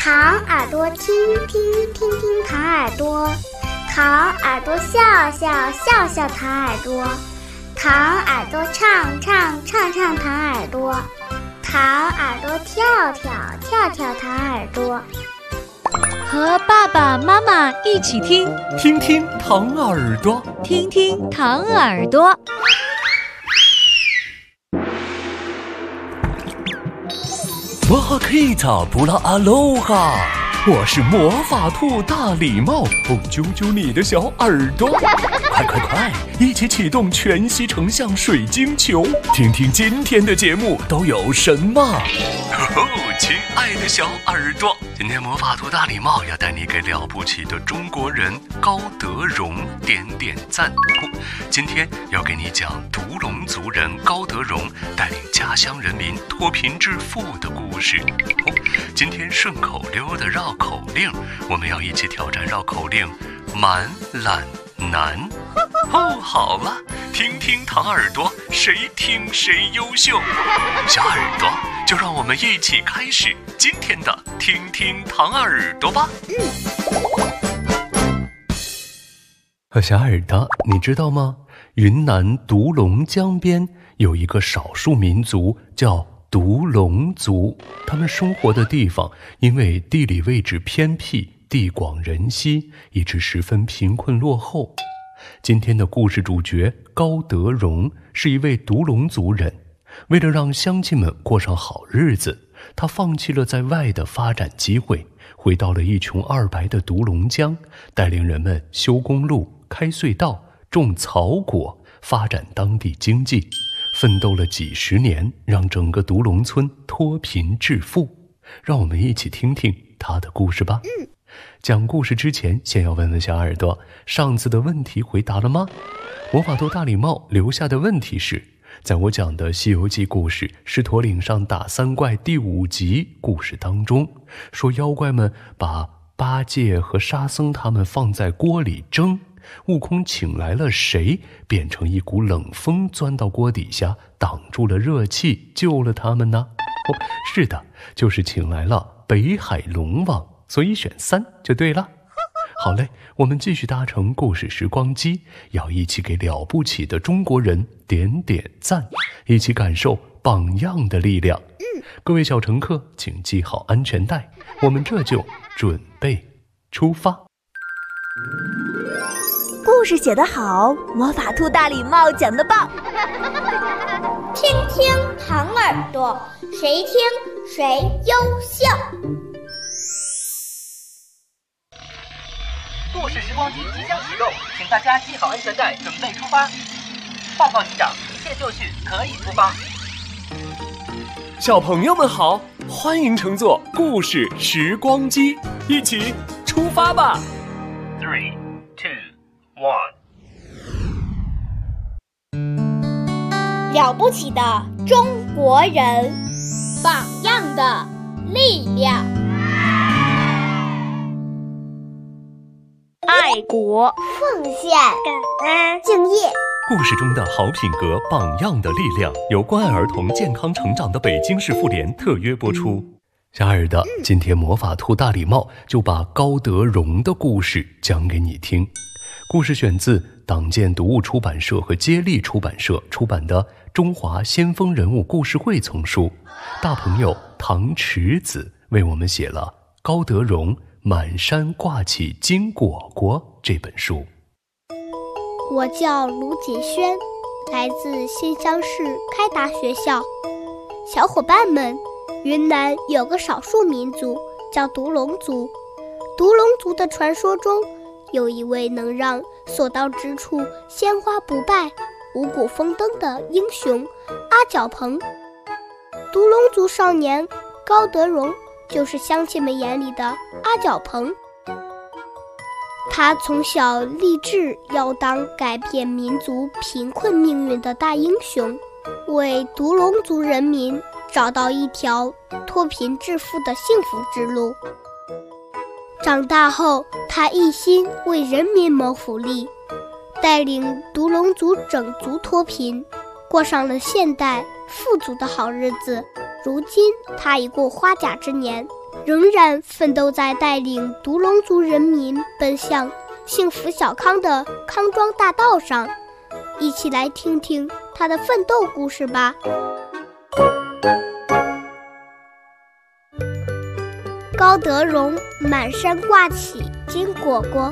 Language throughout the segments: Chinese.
糖耳朵听听听听糖耳朵，糖耳朵笑笑笑笑糖耳朵，糖耳朵唱唱唱唱糖耳朵，糖耳朵跳跳跳跳糖耳朵。 和爸爸妈妈一起听， 听听糖耳朵， 听听糖耳朵。 哇哈克伊塔布拉阿罗哈，我是魔法兔大礼帽，揪揪你的小耳朵，快快快，一起启动全息成像水晶球，听听今天的节目都有什么。亲爱的小耳朵，今天魔法兔大礼帽要带你给了不起的中国人高德荣点点赞。今天要给你讲独龙族人高德荣带领家乡人民脱贫致富的故事。今天顺口溜的绕口令，我们要一起挑战绕口令满懒难。好了，听听糖耳朵，谁听谁优秀。小耳朵，就让我们一起开始今天的听听糖耳朵吧。小耳朵，你知道吗？云南独龙江边有一个少数民族叫独龙族，他们生活的地方因为地理位置偏僻，地广人稀，一直十分贫困落后。今天的故事主角高德荣是一位独龙族人，为了让乡亲们过上好日子，他放弃了在外的发展机会，回到了一穷二白的独龙江，带领人们修公路、开隧道、种草果，发展当地经济，奋斗了几十年，让整个独龙村脱贫致富。让我们一起听听他的故事吧。讲故事之前，先要问问小耳朵，上次的问题回答了吗？魔法兔大礼帽留下的问题是，在我讲的《西游记》故事狮驼岭上打三怪第5集故事当中，说妖怪们把八戒和沙僧他们放在锅里蒸，悟空请来了谁，变成一股冷风钻到锅底下，挡住了热气，救了他们呢？是的，就是请来了北海龙王，所以选3就对了。好嘞，我们继续搭乘故事时光机，要一起给了不起的中国人点点赞，一起感受榜样的力量。各位小乘客，请系好安全带，我们这就准备出发。 故事写得好，魔法兔大礼帽讲得棒。 听听糖耳朵，谁听谁优秀。 故事时光机即将启动，请大家系好安全带，准备出发。报告机长，一切就绪，可以出发。 小朋友们好，欢迎乘坐故事时光机，一起出发吧。 3、2、1。 了不起的中国人，榜样的力量。 爱国、 奉献、感恩、敬业。 故事中的好品格，榜样的力量，由关爱儿童健康成长的北京市妇联特约播出。小耳朵，今天魔法兔大礼帽就把高德荣的故事讲给你听。故事选自党建读物出版社和接力出版社出版的《中华先锋人物故事会》丛书，大朋友唐池子为我们写了《高德荣满山挂起金果果》这本书。 我叫卢锦轩，来自新乡市开达学校。小伙伴们，云南有个少数民族叫独龙族。独龙族的传说中，有一位能让所到之处鲜花不败、五谷丰登的英雄阿角鹏。独龙族少年高德荣就是乡亲们眼里的阿角鹏。他从小立志要当改变民族贫困命运的大英雄，为独龙族人民找到一条脱贫致富的幸福之路。长大后，他一心为人民谋福利，带领独龙族整族脱贫，过上了现代富足的好日子。如今他已过花甲之年， 仍然奋斗在带领独龙族人民奔向幸福小康的康庄大道上。一起来听听他的奋斗故事吧。高德荣满山挂起金果果。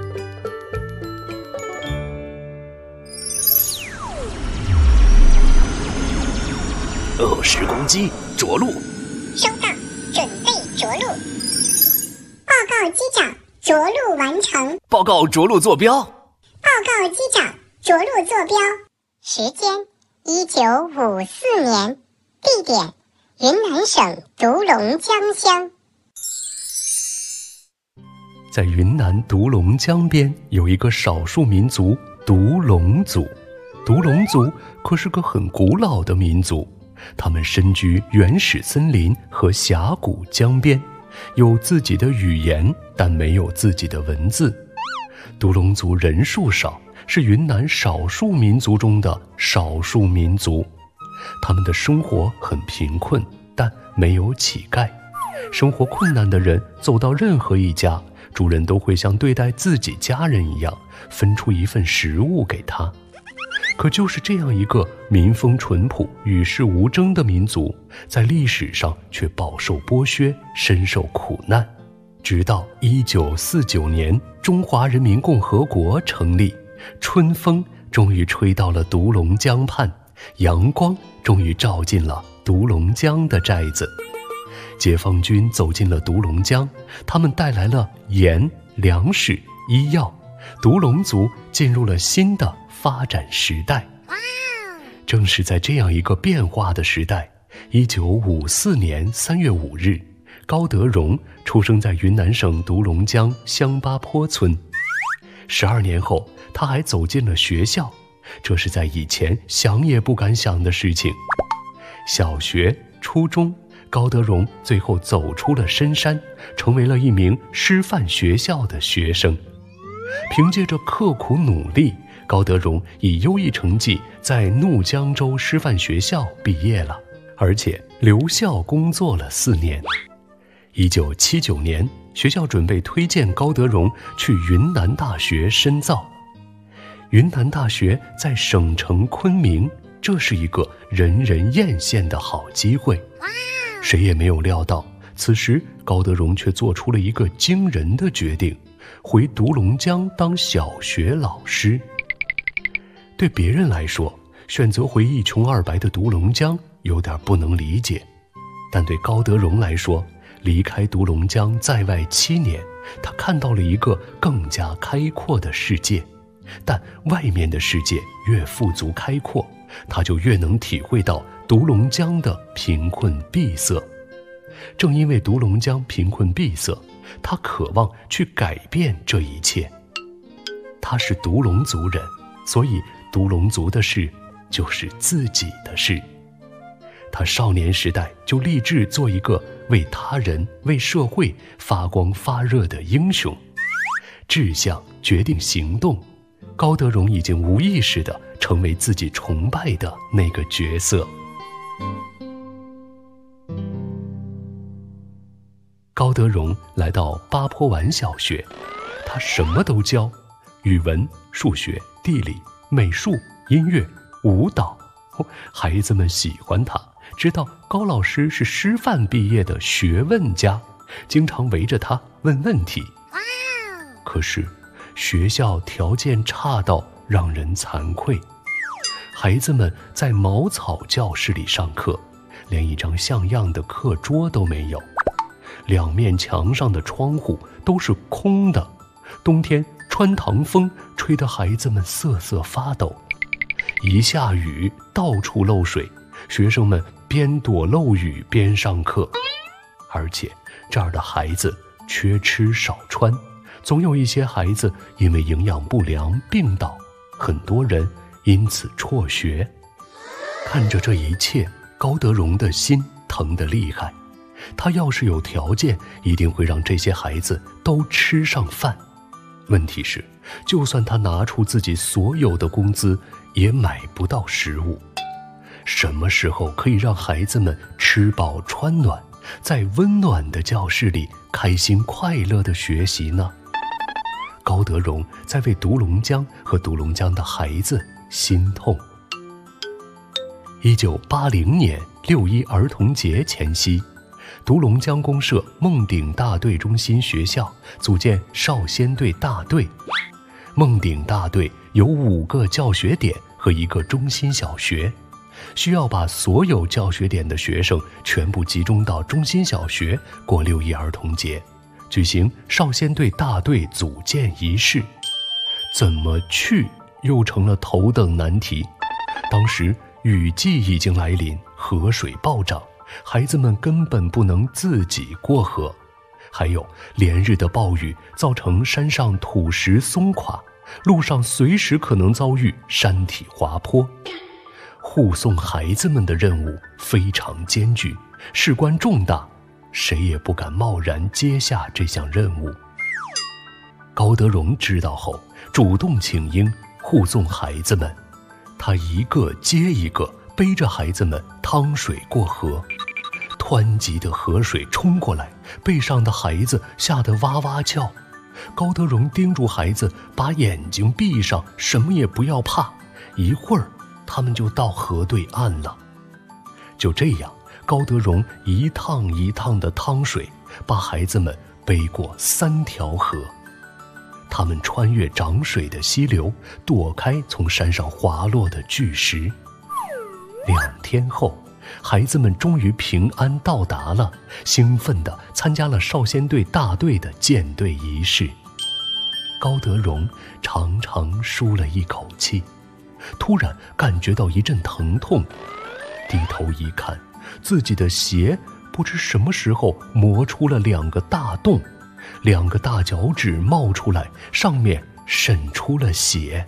时光机着陆。 收到，准备着陆。报告机长，着陆完成。 报告着陆坐标。 报告机长，着陆坐标。时间1954年，地点云南省独龙江乡。 在云南独龙江边有一个少数民族独龙族。独龙族可是个很古老的民族，他们身居原始森林和峡谷江边，有自己的语言，但没有自己的文字。独龙族人数少，是云南少数民族中的少数民族。他们的生活很贫困，但没有乞丐。生活困难的人走到任何一家，主人都会像对待自己家人一样，分出一份食物给他。可就是这样一个民风淳朴、与世无争的民族，在历史上却饱受剥削，深受苦难。直到1949年，中华人民共和国成立，春风终于吹到了独龙江畔，阳光终于照进了独龙江的寨子。解放军走进了独龙江，他们带来了盐、粮食、医药，独龙族进入了新的发展时代。正是在这样一个变化的时代，1954年3月5日，高德荣出生在云南省独龙江香巴坡村。12年后，他还走进了学校，这是在以前想也不敢想的事情。小学、初中，高德荣最后走出了深山，成为了一名师范学校的学生。凭借着刻苦努力，高德荣以优异成绩在怒江州师范学校毕业了，而且留校工作了4年。1979年，学校准备推荐高德荣去云南大学深造。云南大学在省城昆明，这是一个人人艳羡的好机会。谁也没有料到，此时高德荣却做出了一个惊人的决定，回独龙江当小学老师。对别人来说，选择回一穷二白的独龙江有点不能理解，但对高德荣来说，离开独龙江在外7年，他看到了一个更加开阔的世界。但外面的世界越富足开阔，他就越能体会到独龙江的贫困闭塞。正因为独龙江贫困闭塞，他渴望去改变这一切。他是独龙族人，所以独龙族的事就是自己的事。他少年时代就立志做一个为他人、为社会发光发热的英雄。志向决定行动，高德荣已经无意识地成为自己崇拜的那个角色。高德荣来到八坡湾小学，他什么都教，语文、数学、地理、美术、音乐、舞蹈。孩子们喜欢他，知道高老师是师范毕业的学问家，经常围着他问问题。可是学校条件差到让人惭愧，孩子们在茅草教室里上课，连一张像样的课桌都没有，2面墙上的窗户都是空的，冬天穿堂风吹得孩子们瑟瑟发抖，一下雨到处漏水，学生们边躲漏雨边上课。而且这儿的孩子缺吃少穿，总有一些孩子因为营养不良病倒，很多人因此辍学。看着这一切，高德荣的心疼得厉害。他要是有条件，一定会让这些孩子都吃上饭。问题是，就算他拿出自己所有的工资，也买不到食物。什么时候可以让孩子们吃饱穿暖， 在温暖的教室里开心快乐地学习呢。高德荣在为独龙江和独龙江的孩子心痛。1980年6·1儿童节前夕，独龙江公社孟鼎大队中心学校组建少先队大队。孟鼎大队有5个教学点和1个中心小学，需要把所有教学点的学生全部集中到中心小学过6·1儿童节，举行少先队大队组建仪式。怎么去又成了头等难题。当时雨季已经来临，河水暴涨，孩子们根本不能自己过河。还有连日的暴雨造成山上土石松垮，路上随时可能遭遇山体滑坡。护送孩子们的任务非常艰巨，事关重大，谁也不敢贸然接下这项任务。高德荣知道后，主动请缨护送孩子们，他一个接一个背着孩子们趟水过河。湍急的河水冲过来，背上的孩子吓得哇哇叫。高德荣叮嘱孩子把眼睛闭上，什么也不要怕，一会儿他们就到河对岸了。就这样，高德荣一趟一趟的趟水，把孩子们背过3条河。他们穿越涨水的溪流，躲开从山上滑落的巨石。2天后，孩子们终于平安到达了，兴奋地参加了少先队大队的建队仪式。高德荣长长舒了一口气，突然感觉到一阵疼痛，低头一看，自己的鞋不知什么时候磨出了2个大洞，2个大脚趾冒出来，上面渗出了血。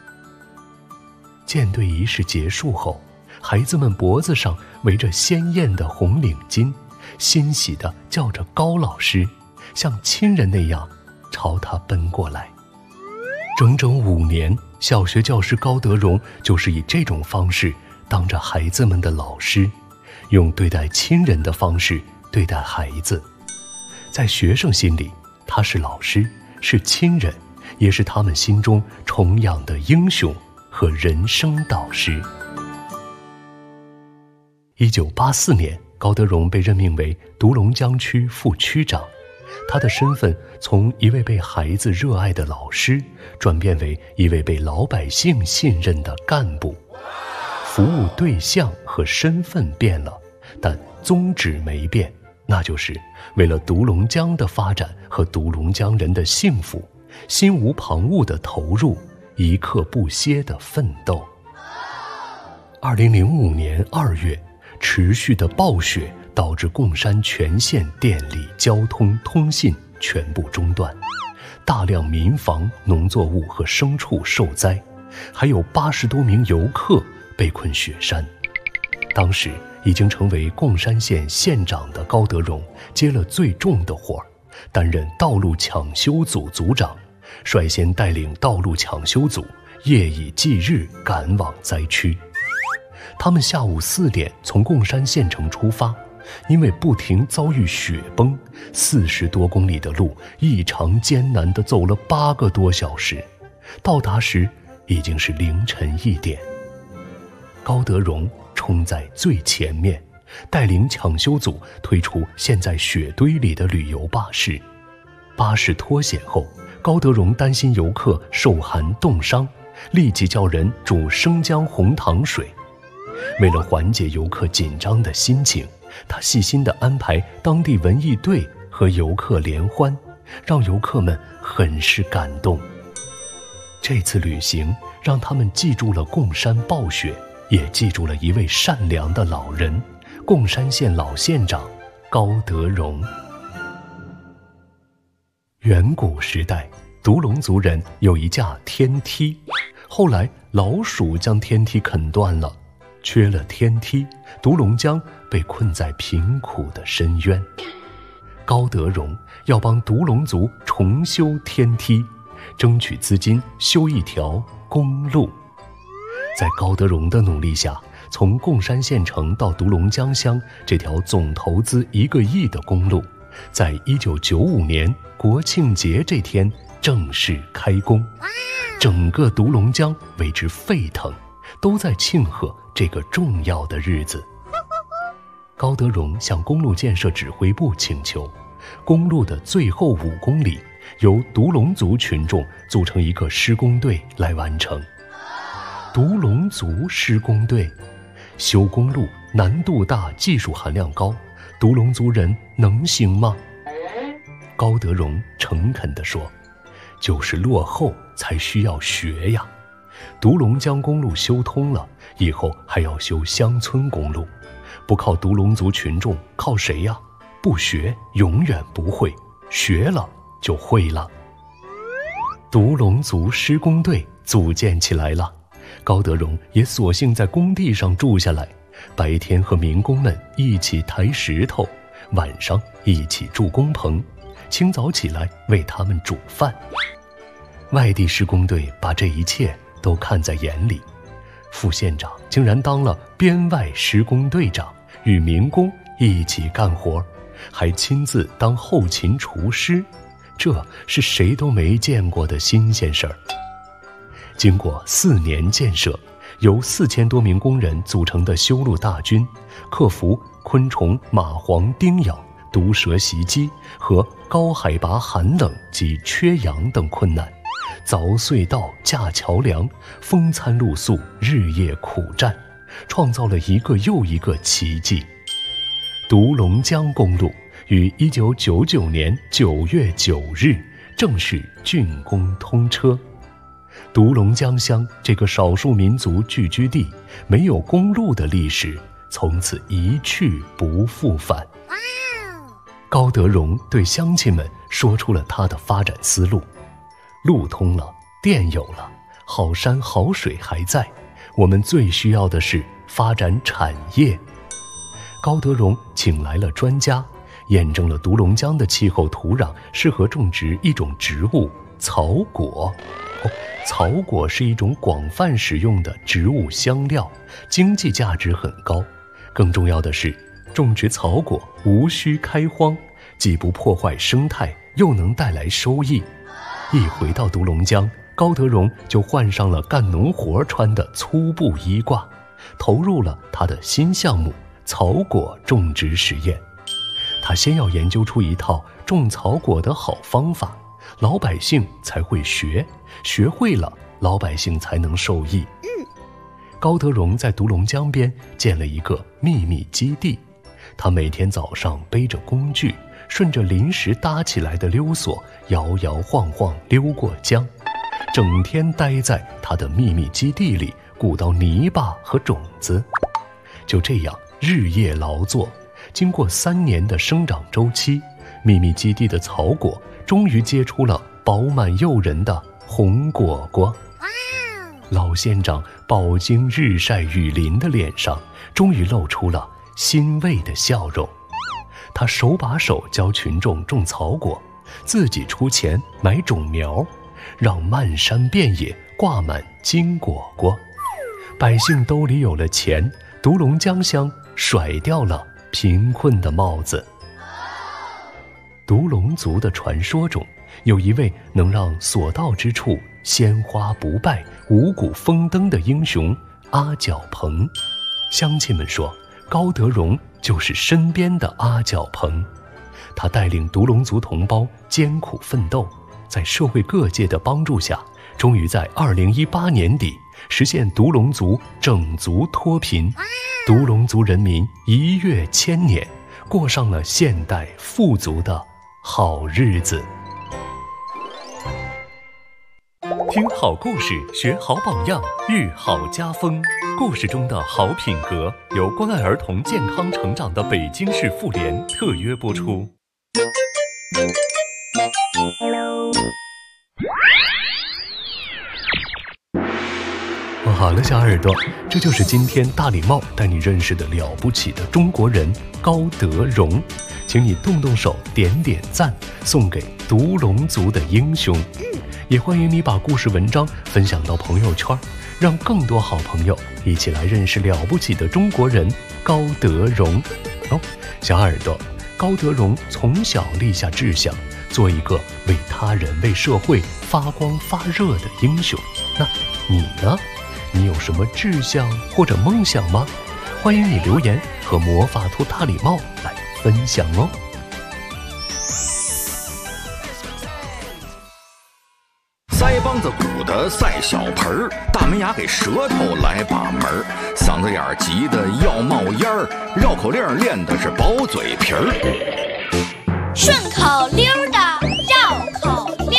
建队仪式结束后，孩子们脖子上围着鲜艳的红领巾，欣喜地叫着高老师，像亲人那样朝他奔过来。整整5年，小学教师高德荣就是以这种方式当着孩子们的老师，用对待亲人的方式对待孩子。在学生心里，他是老师，是亲人，也是他们心中崇仰的英雄和人生导师。1984年，高德荣被任命为独龙江区副区长，他的身份从一位被孩子热爱的老师转变为一位被老百姓信任的干部。服务对象和身份变了，但宗旨没变，那就是为了独龙江的发展和独龙江人的幸福，心无旁骛的投入，一刻不歇的奋斗。2005年2月，持续的暴雪导致贡山全县电力、交通、通信全部中断，大量民房、农作物和牲畜受灾，还有80多名游客被困雪山。当时已经成为贡山县县长的高德荣接了最重的活儿，担任道路抢修组组长，率先带领道路抢修组夜以继日赶往灾区。他们下午4点从贡山县城出发，因为不停遭遇雪崩，40多公里的路异常艰难地走了8个多小时，到达时已经是凌晨1点。高德荣冲在最前面，带领抢修组推出陷在雪堆里的旅游巴士。巴士脱险后，高德荣担心游客受寒冻伤，立即叫人煮生姜红糖水。为了缓解游客紧张的心情，他细心地安排当地文艺队和游客联欢，让游客们很是感动。这次旅行让他们记住了贡山暴雪，也记住了一位善良的老人——贡山县老县长高德荣。远古时代，独龙族人有一架天梯，后来老鼠将天梯啃断了，缺了天梯，独龙江被困在贫苦的深渊。高德荣要帮独龙族重修天梯，争取资金修一条公路。在高德荣的努力下， 从贡山县城到独龙江乡这条总投资1个亿的公路，在1995年国庆节这天正式开工，整个独龙江为之沸腾，都在庆贺这个重要的日子。高德荣向公路建设指挥部请求，公路的最后5公里由独龙族群众组成一个施工队来完成。独龙族施工队修公路难度大，技术含量高，独龙族人能行吗？高德荣诚恳地说，就是落后才需要学呀。独龙江公路修通了，以后还要修乡村公路，不靠独龙族群众，靠谁呀？不学永远不会，学了就会了。独龙族施工队组建起来了，高德荣也索性在工地上住下来，白天和民工们一起抬石头，晚上一起住工棚，清早起来为他们煮饭。外地施工队把这一切都看在眼里，副县长竟然当了编外施工队长，与民工一起干活，还亲自当后勤厨师，这是谁都没见过的新鲜事儿。经过4年建设，由4000多名工人组成的修路大军，克服昆虫、蚂蟥叮咬、毒蛇袭击和高海拔寒冷及缺氧等困难，凿隧道、架桥梁，风餐露宿，日夜苦战，创造了一个又一个奇迹。独龙江公路于1999年9月9日正式竣工通车。独龙江乡这个少数民族聚居地没有公路的历史从此一去不复返。高德荣对乡亲们说出了他的发展思路：路通了，电有了，好山好水还在，我们最需要的是发展产业。高德荣请来了专家，验证了独龙江的气候土壤适合种植一种植物草果。草果是一种广泛使用的植物香料，经济价值很高。更重要的是，种植草果无需开荒，既不破坏生态，又能带来收益。一回到独龙江，高德荣就换上了干农活穿的粗布衣褂，投入了他的新项目草果种植实验。他先要研究出一套种草果的好方法，老百姓才会学，学会了，老百姓才能受益。高德荣在独龙江边建了一个秘密基地，他每天早上背着工具，顺着临时搭起来的溜索摇摇晃晃溜过江，整天待在他的秘密基地里鼓捣泥巴和种子。就这样日夜劳作，经过3年的生长周期，秘密基地的草果终于结出了饱满诱人的红果果。老县长饱经日晒雨淋的脸上终于露出了欣慰的笑容。他手把手教群众种草果，自己出钱买种苗，让漫山遍野挂满金果果。百姓兜里有了钱，独龙江乡甩掉了贫困的帽子。独龙族的传说中，有一位能让所到之处鲜花不败、五谷丰登的英雄阿角鹏。乡亲们说，高德荣就是身边的阿角鹏。他带领独龙族同胞艰苦奋斗，在社会各界的帮助下，终于在2018年底实现独龙族整族脱贫，独龙族人民一跃千年，过上了现代富足的好日子。听好故事，学好榜样，育好家风。故事中的好品格由关爱儿童健康成长的北京市妇联特约播出。好了，小耳朵，这就是今天大礼帽带你认识的了不起的中国人高德荣，请你动动手，点点赞，送给独龙族的英雄。也欢迎你把故事文章分享到朋友圈， 让更多好朋友一起来认识了不起的中国人高德荣。小耳朵，高德荣从小立下志向，做一个为他人为社会发光发热的英雄。那你呢？你有什么志向或者梦想吗？欢迎你留言和魔法兔大礼帽来分享哦。 腮帮子鼓的赛小盆儿，大门牙给舌头来把门儿，嗓子眼儿急得要冒烟儿，绕口令练的是薄嘴皮儿。 顺口溜的绕口令。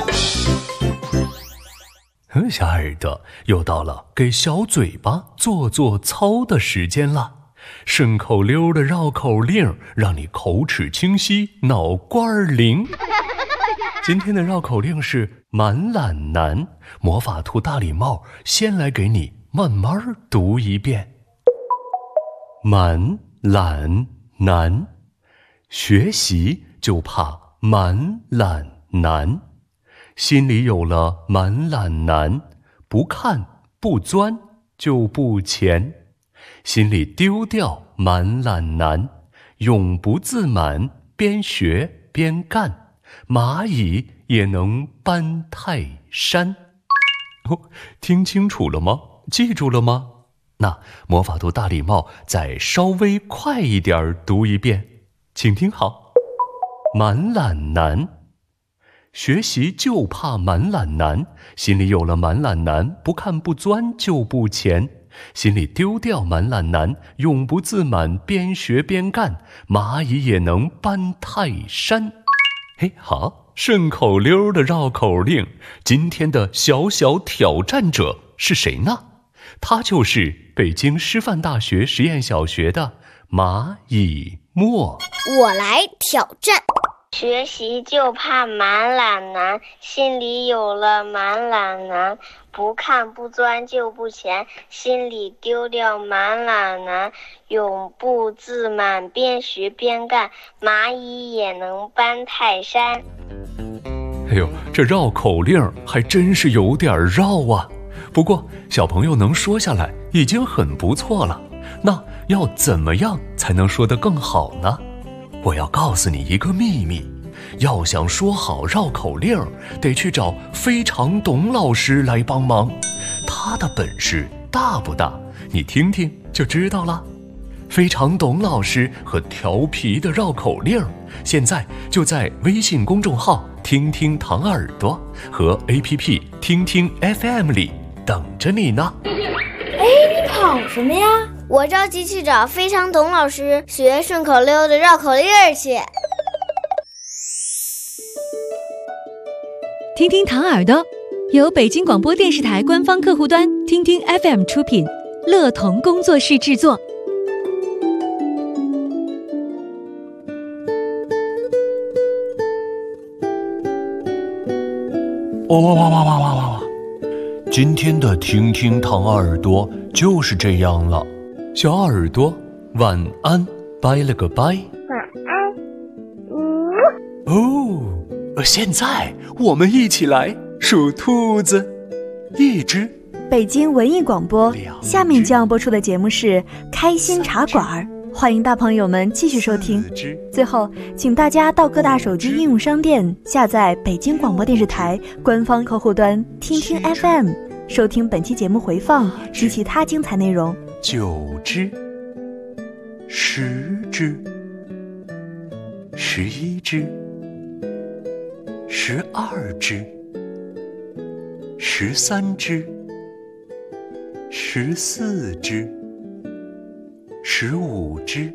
小耳朵，又到了给小嘴巴做做操的时间了。顺口溜的绕口令，让你口齿清晰，脑瓜灵。今天的绕口令是满懒男，魔法兔大礼帽先来给你慢慢读一遍。满懒男，学习就怕满懒难，心里有了满懒难，不看不钻就不前，心里丢掉满懒难，永不自满，边学边干，蚂蚁也能搬泰山。听清楚了吗？记住了吗？那魔法兔大礼帽再稍微快一点读一遍，请听好。满懒男，学习就怕满懒难，心里有了满懒难，不看不钻就不前，心里丢掉满懒难，永不自满，边学边干，蚂蚁也能搬泰山。好，顺口溜的绕口令，今天的小小挑战者是谁呢？他就是北京师范大学实验小学的马以沫。 我来挑战。 学习就怕满懒难，心里有了满懒难，不看不钻就不前，心里丢掉满懒难，永不自满，边学边干，蚂蚁也能搬泰山。 这绕口令还真是有点绕啊。不过小朋友能说下来已经很不错了，那要怎么样才能说得更好呢？我要告诉你一个秘密，要想说好绕口令，得去找非常董老师来帮忙。他的本事大不大？你听听就知道了。非常董老师和调皮的绕口令，现在就在微信公众号听听糖耳朵和 APP 听听 FM 里等着你呢。 你跑什么呀？ 我着急去找非常董老师学顺口溜的绕口令去。 听听糖耳朵由北京广播电视台官方客户端听听 FM 出品，乐童工作室制作。 哇！今天的听听糖耳朵就是这样了。小耳朵晚安，拜了个拜。 晚安。现在我们一起来数兔子。一只。 北京文艺广播，下面将要播出的节目是开心茶馆，欢迎大朋友们继续收听。最后请大家到各大手机应用商店下载北京广播电视台官方客户端听听 FM， 收听本期节目回放及其他精彩内容。 9只10只11只12只13只14只15只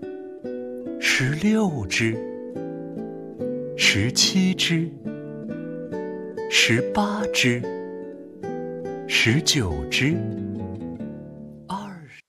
16只17只18只19只呼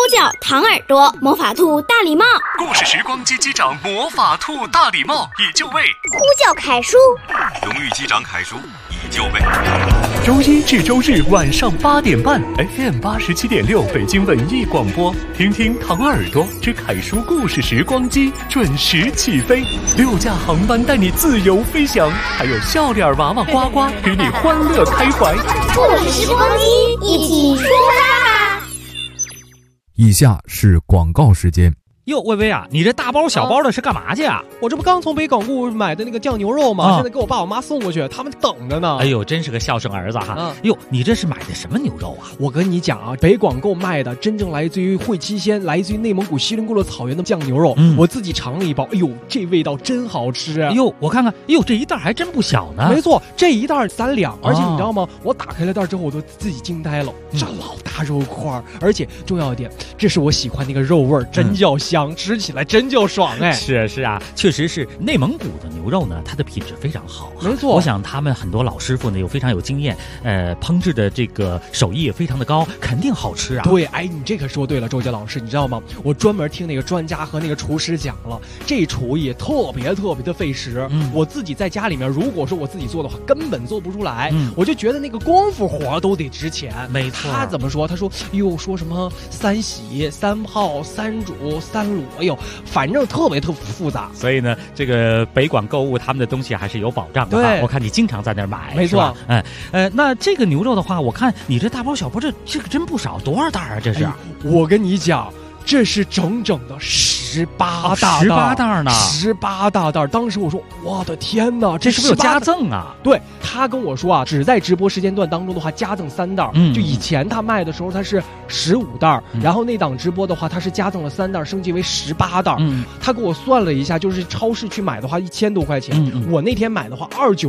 角唐耳朵、魔法兔大礼帽。 故事时光机机长魔法兔大礼帽已就位， 呼叫凯叔， 荣誉机长凯叔已就位。 周一至周日晚上8点半 ，FM 87.6北京文艺广播，听听唐耳朵之凯叔故事时光机准时起飞，6架航班带你自由飞翔，还有笑脸娃娃呱呱与你欢乐开怀。 故事时光机，一起出发吧！ 以下是广告时间。 哟，薇薇啊，你这大包小包的是干嘛去啊？ 我这不刚从北港路买的那个酱牛肉吗？现在给我爸我妈送过去，他们等着呢。 哎呦，真是个孝顺儿子哈！哟，你这是买的什么牛肉啊？ 我跟你讲啊，北广购卖的真正来自于会期鲜，来自于内蒙古锡林郭勒草原的酱牛肉，我自己尝了一包，哎呦，这味道真好吃！ 哎呦，我看看，哎呦，这一袋还真不小呢。 没错，这一袋3两，而且你知道吗？我打开了袋之后，我都自己惊呆了，这老大肉块，而且重要一点，这是我喜欢那个肉味，真叫香，吃起来真叫爽哎！ 是啊，确实是内蒙古的牛肉呢，它的品质非常好。 没错， 我想他们很多老师傅呢，非常有经验，烹制的这个手艺也非常的高，肯定好吃啊。 对，哎，你这可说对了，周杰老师，你知道吗？我专门听那个专家和那个厨师讲了，这厨艺特别的费时。我自己在家里面，如果说我自己做的话，根本做不出来。我就觉得那个功夫活都得值钱。 没错， 他怎么说？他说，说什么3洗、3泡、3煮、3卤，哎呦，反正特别复杂。 所以呢，这个北广购物他们的东西还是有保障的。 对， 我看你经常在那儿买， 没错。 那这个牛肉的话，我看你这大包小包，这个真不少，多少袋啊？这是？ 我跟你讲，这是整整的18大袋呢 ，18大袋。当时我说，我的天哪， 这是不是有加赠啊？ 对，他跟我说啊，只在直播时间段当中的话，加赠3袋。就以前他卖的时候，他是15袋，然后那档直播的话，他是加赠了3袋，升级为18袋。他给我算了一下，就是超市去买的话，1000多块钱。我那天买的话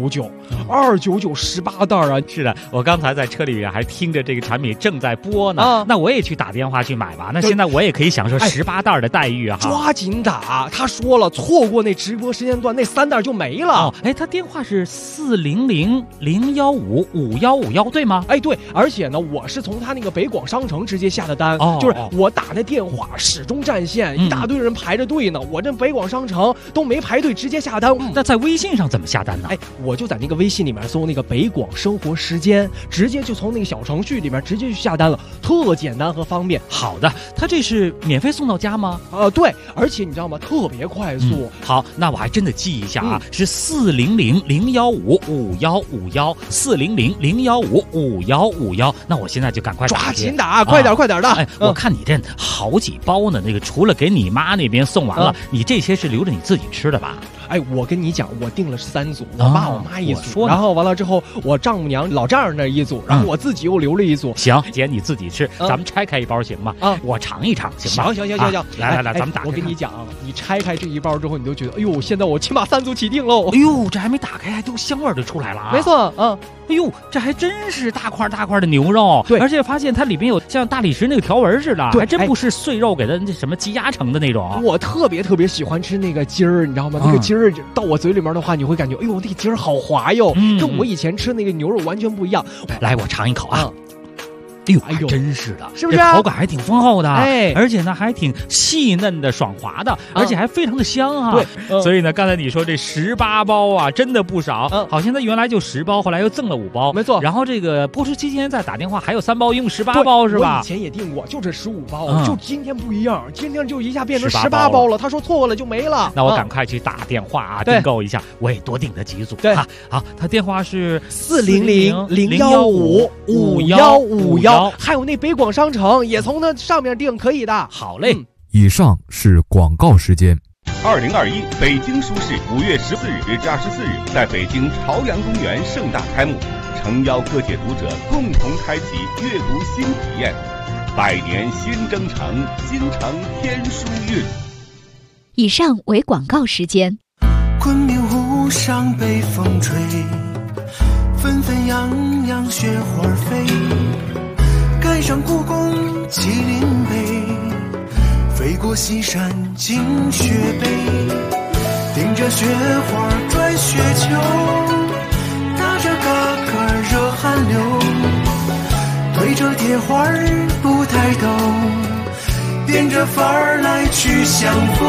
，299，299 18袋啊！ 是的，我刚才在车里面还听着这个产品正在播呢。那我也去打电话去买吧。那现在我也可以享受18袋的待遇啊！ 抓紧打！他说了，错过那直播时间段，那3袋就没了。 他电话是400-015-5151，对吗？ 对，而且呢，我是从他那个北广商城直接下的单，就是我打那电话始终占线，一大堆人排着队呢。我这北广商城都没排队，直接下单。 那在微信上怎么下单呢？ 我就在那个微信里面搜那个北广生活时间，直接就从那个小程序里面直接去下单了，特简单和方便。 好的，他这是免费送到家吗？ 对，而且你知道吗？特别快速。 好，那我还真的记一下啊，是400-015-5151，400-015-5151。那我现在就赶快抓紧打，快点的！ 我看你这好几包呢，那个除了给你妈那边送完了，你这些是留着你自己吃的吧？ 我跟你讲，我订了3组，我爸我妈一组，然后完了之后，我丈母娘老丈人那一组，然后我自己又留了一组。 行，姐你自己吃，咱们拆开一包行吗？我尝一尝行吗？ 行， 来，咱们打开。 我跟你讲，你拆开这一包之后，你都觉得，哎呦，现在我起码3组起订喽。 哎呦，这还没打开，还都香味就出来了啊！ 没错， 哎呦，这还真是大块的牛肉， 对， 而且发现它里面有像大理石那个条纹似的，还真不是碎肉给它那什么积压成的那种。 我特别喜欢吃那个筋儿，你知道吗？那个筋儿到我嘴里面的话，你会感觉，哎呦，那个筋儿好滑哟，跟我以前吃那个牛肉完全不一样。 来，我尝一口啊。哎呦，真是的， 是不是？ 口感还挺丰厚的，而且呢还挺细嫩的、爽滑的，而且还非常的香啊。 对， 所以呢，刚才你说这18包啊，真的不少。好像它原来就10包，后来又赠了5包， 没错。 然后这个播出期间再打电话，还有3包，一共18包是吧？ 我以前也订过，就这15包，就今天不一样，今天就一下变成18包了。他说错过了就没了， 那我赶快去打电话啊，订购一下，我也多订了几组。 对， 好，他电话是 400-015-5151，还有那北广商城也从那上面订，可以的。 好嘞。 以上是广告时间。 2021北京书市5月14日至24日在北京朝阳公园盛大开幕，诚邀各界读者共同开启阅读新体验。百年新征程，京城天书韵。 以上为广告时间。 昆明湖上北风吹，纷纷扬扬雪花飞，赶上故宫麒麟碑，飞过西山进雪北，顶着雪花转雪球，打着嘎嘎热汗流，对着铁环不抬头， 点着范儿来去相逢。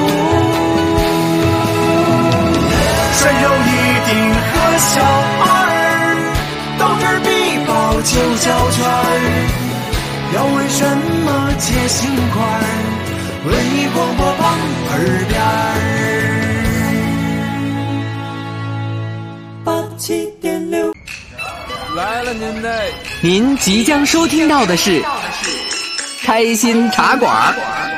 涮肉一定和小二，豆汁必爆就胶圈儿。要为什么接心块儿？文艺广播旁耳边儿87.6。 来了您嘞！您即将收听到的是开心茶馆。